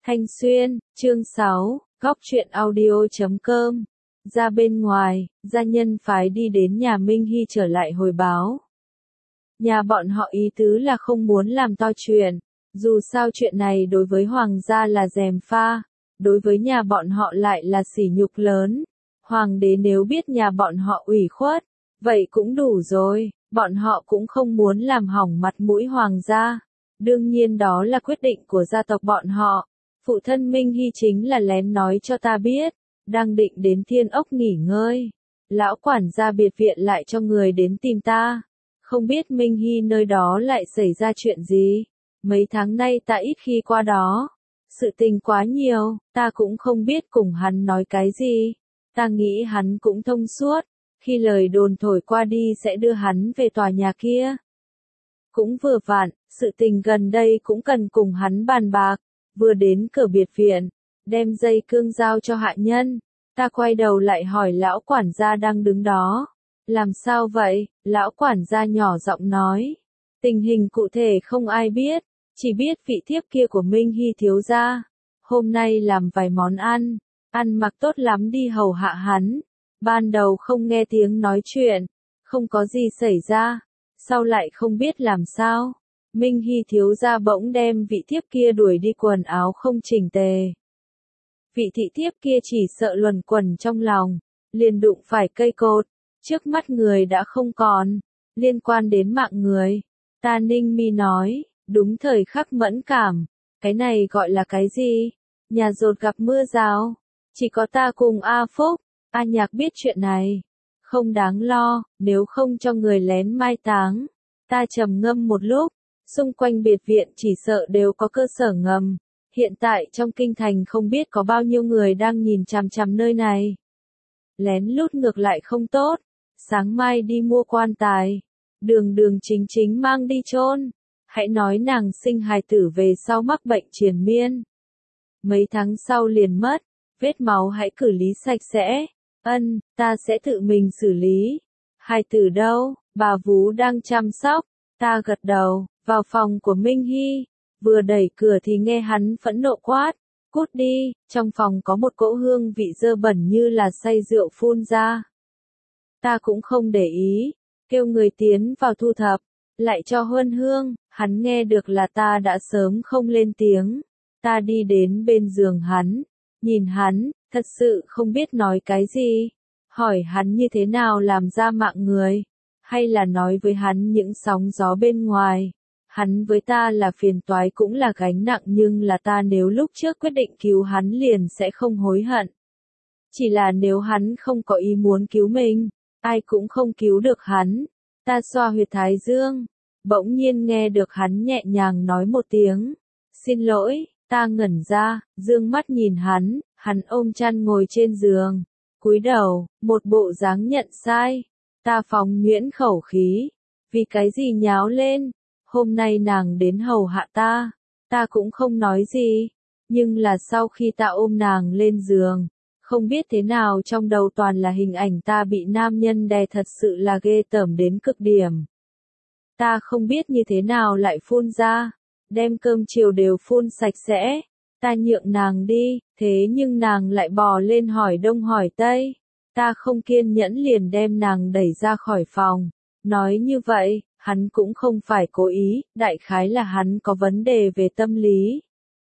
Thanh Xuyên, chương 6, góc truyện audio.com. Ra bên ngoài, gia nhân phái đi đến nhà Minh Hy trở lại hồi báo. Nhà bọn họ ý tứ là không muốn làm to chuyện, dù sao chuyện này đối với hoàng gia là gièm pha, đối với nhà bọn họ lại là sỉ nhục lớn. Hoàng đế nếu biết nhà bọn họ ủy khuất, vậy cũng đủ rồi, bọn họ cũng không muốn làm hỏng mặt mũi hoàng gia. Đương nhiên đó là quyết định của gia tộc bọn họ. Phụ thân Minh Hy chính là lén nói cho ta biết, đang định đến Thiên Ốc nghỉ ngơi. Lão quản gia biệt viện lại cho người đến tìm ta. Không biết Minh Hy nơi đó lại xảy ra chuyện gì. Mấy tháng nay ta ít khi qua đó. Sự tình quá nhiều, ta cũng không biết cùng hắn nói cái gì. Ta nghĩ hắn cũng thông suốt, khi lời đồn thổi qua đi sẽ đưa hắn về tòa nhà kia. Cũng vừa vặn, sự tình gần đây cũng cần cùng hắn bàn bạc. Vừa đến cửa biệt viện, đem dây cương giao cho hạ nhân. Ta quay đầu lại hỏi lão quản gia đang đứng đó. Làm sao vậy? Lão quản gia nhỏ giọng nói. Tình hình cụ thể không ai biết, chỉ biết vị thiếp kia của Minh Hy thiếu gia. Hôm nay làm vài món ăn mặc tốt lắm đi hầu hạ hắn. Ban đầu không nghe tiếng nói chuyện, không có gì xảy ra, sau lại không biết làm sao. Minh Hy thiếu gia bỗng đem vị thiếp kia đuổi đi quần áo không chỉnh tề. Vị thị thiếp kia chỉ sợ luẩn quẩn trong lòng, liền đụng phải cây cột, trước mắt người đã không còn, liên quan đến mạng người. Ta ninh mi nói, đúng thời khắc mẫn cảm, cái này gọi là cái gì? Nhà dột gặp mưa rào, chỉ có ta cùng A Phúc, A Nhạc biết chuyện này. Không đáng lo, nếu không cho người lén mai táng. Ta trầm ngâm một lúc. Xung quanh biệt viện chỉ sợ đều có cơ sở ngầm. Hiện tại trong kinh thành không biết có bao nhiêu người đang nhìn chằm chằm nơi này. Lén lút ngược lại không tốt. Sáng mai đi mua quan tài. Đường chính chính mang đi chôn. Hãy nói nàng sinh hài tử về sau mắc bệnh triền miên. Mấy tháng sau liền mất. Vết máu hãy xử lý sạch sẽ. Ân, ta sẽ tự mình xử lý. Hài tử đâu? Bà vú đang chăm sóc. Ta gật đầu. Vào phòng của Minh Hy, vừa đẩy cửa thì nghe hắn phẫn nộ quát, cút đi, trong phòng có một cỗ hương vị dơ bẩn như là say rượu phun ra. Ta cũng không để ý, kêu người tiến vào thu thập, lại cho huân hương, hắn nghe được là ta đã sớm không lên tiếng. Ta đi đến bên giường hắn, nhìn hắn, thật sự không biết nói cái gì, hỏi hắn như thế nào làm ra mạng người, hay là nói với hắn những sóng gió bên ngoài. Hắn với ta là phiền toái cũng là gánh nặng nhưng là ta nếu lúc trước quyết định cứu hắn liền sẽ không hối hận. Chỉ là nếu hắn không có ý muốn cứu mình, ai cũng không cứu được hắn. Ta xoa huyệt thái dương, bỗng nhiên nghe được hắn nhẹ nhàng nói một tiếng. Xin lỗi, ta ngẩn ra, dương mắt nhìn hắn ôm chăn ngồi trên giường. Cúi đầu, một bộ dáng nhận sai. Ta phóng nhuyễn khẩu khí. Vì cái gì nháo lên? Hôm nay nàng đến hầu hạ ta cũng không nói gì, nhưng là sau khi ta ôm nàng lên giường, không biết thế nào trong đầu toàn là hình ảnh ta bị nam nhân đè thật sự là ghê tởm đến cực điểm. Ta không biết như thế nào lại phun ra, đem cơm chiều đều phun sạch sẽ, ta nhượng nàng đi, thế nhưng nàng lại bò lên hỏi đông hỏi tây, ta không kiên nhẫn liền đem nàng đẩy ra khỏi phòng, nói như vậy. Hắn cũng không phải cố ý, đại khái là hắn có vấn đề về tâm lý.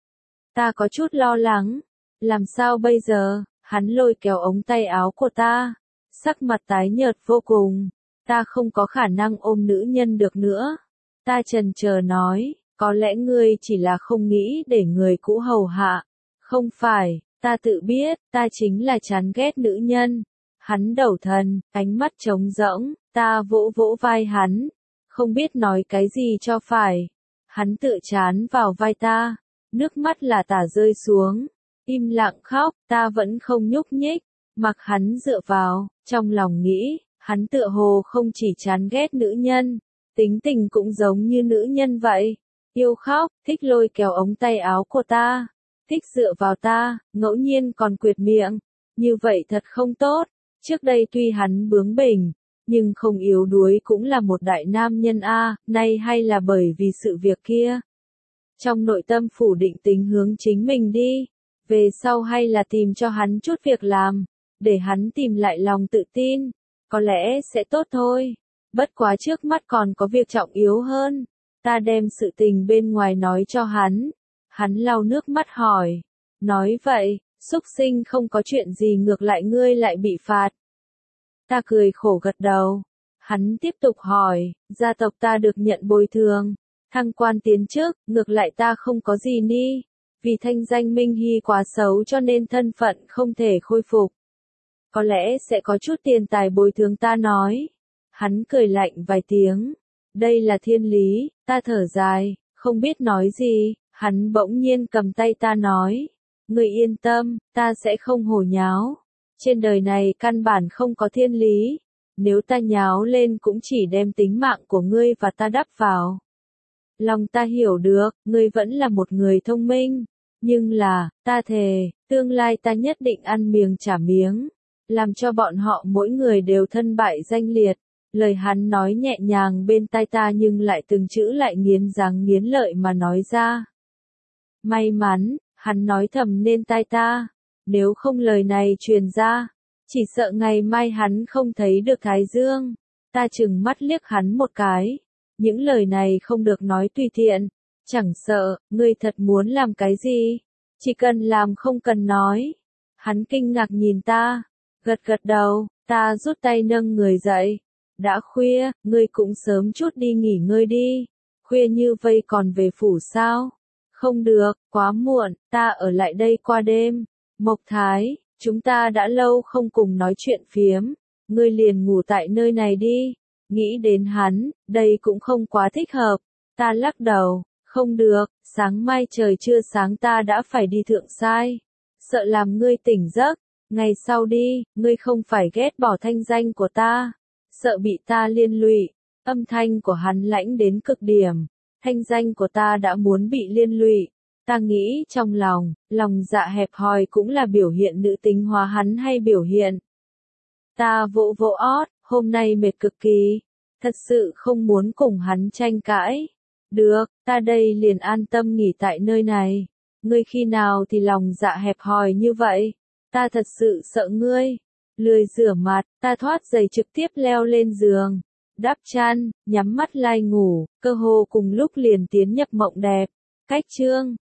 Ta có chút lo lắng. Làm sao bây giờ? Hắn lôi kéo ống tay áo của ta. Sắc mặt tái nhợt vô cùng. Ta không có khả năng ôm nữ nhân được nữa. Ta chần chờ nói, có lẽ ngươi chỉ là không nghĩ để người cũ hầu hạ. Không phải, ta tự biết, ta chính là chán ghét nữ nhân. Hắn đầu thần, ánh mắt trống rỗng, ta vỗ vỗ vai hắn. Không biết nói cái gì cho phải. Hắn tự chán vào vai ta, nước mắt là tả rơi xuống, im lặng khóc, ta vẫn không nhúc nhích, mặc hắn dựa vào, trong lòng nghĩ, hắn tựa hồ không chỉ chán ghét nữ nhân, tính tình cũng giống như nữ nhân vậy, yêu khóc, thích lôi kéo ống tay áo của ta, thích dựa vào ta, ngẫu nhiên còn quyệt miệng, như vậy thật không tốt, trước đây tuy hắn bướng bỉnh, nhưng không yếu đuối cũng là một đại nam nhân a, nay hay là bởi vì sự việc kia. trong nội tâm phủ định tính hướng chính mình đi. Về sau hay là tìm cho hắn chút việc làm, để hắn tìm lại lòng tự tin, có lẽ sẽ tốt thôi. Bất quá trước mắt còn có việc trọng yếu hơn, ta đem sự tình bên ngoài nói cho hắn. Hắn lau nước mắt hỏi, nói vậy, súc sinh không có chuyện gì ngược lại ngươi lại bị phạt. Ta cười khổ gật đầu. Hắn tiếp tục hỏi, gia tộc ta được nhận bồi thường, thăng quan tiến chức, ngược lại ta không có gì ni. Vì thanh danh Minh Hy quá xấu cho nên thân phận không thể khôi phục. Có lẽ sẽ có chút tiền tài bồi thường ta nói. Hắn cười lạnh vài tiếng. Đây là thiên lý, ta thở dài, không biết nói gì. Hắn bỗng nhiên cầm tay ta nói. Ngươi yên tâm, ta sẽ không hồ nháo. Trên đời này căn bản không có thiên lý. Nếu ta nháo lên cũng chỉ đem tính mạng của ngươi và ta đắp vào. Lòng ta hiểu được, ngươi vẫn là một người thông minh. Nhưng là, ta thề, tương lai ta nhất định ăn miếng trả miếng. Làm cho bọn họ mỗi người đều thân bại danh liệt. Lời hắn nói nhẹ nhàng bên tai ta nhưng lại từng chữ lại nghiến răng nghiến lợi mà nói ra. May mắn, hắn nói thầm nên tai ta. Nếu không lời này truyền ra, chỉ sợ ngày mai hắn không thấy được Thái Dương. Ta chừng mắt liếc hắn một cái. Những lời này không được nói tùy tiện. Chẳng sợ, ngươi thật muốn làm cái gì. Chỉ cần làm không cần nói. Hắn kinh ngạc nhìn ta. Gật gật đầu, ta rút tay nâng người dậy. Đã khuya, ngươi cũng sớm chút đi nghỉ ngơi đi. Khuya như vây còn về phủ sao? Không được, quá muộn, ta ở lại đây qua đêm. Mộc Thái, chúng ta đã lâu không cùng nói chuyện phiếm. Ngươi liền ngủ tại nơi này đi. Nghĩ đến hắn, đây cũng không quá thích hợp. Ta lắc đầu, không được, sáng mai trời chưa sáng ta đã phải đi thượng sai. Sợ làm ngươi tỉnh giấc. Ngày sau đi, ngươi không phải ghét bỏ thanh danh của ta. Sợ bị ta liên lụy. Âm thanh của hắn lãnh đến cực điểm. Thanh danh của ta đã muốn bị liên lụy. Ta nghĩ trong lòng dạ hẹp hòi cũng là biểu hiện nữ tính hóa hắn hay biểu hiện. Ta vỗ vỗ ót, hôm nay mệt cực kỳ. Thật sự không muốn cùng hắn tranh cãi. Được, ta đây liền an tâm nghỉ tại nơi này. Ngươi khi nào thì lòng dạ hẹp hòi như vậy? Ta thật sự sợ ngươi. Lười rửa mặt, ta thoát giày trực tiếp leo lên giường. Đắp chăn, nhắm mắt lai ngủ, cơ hồ cùng lúc liền tiến nhập mộng đẹp. Cách chương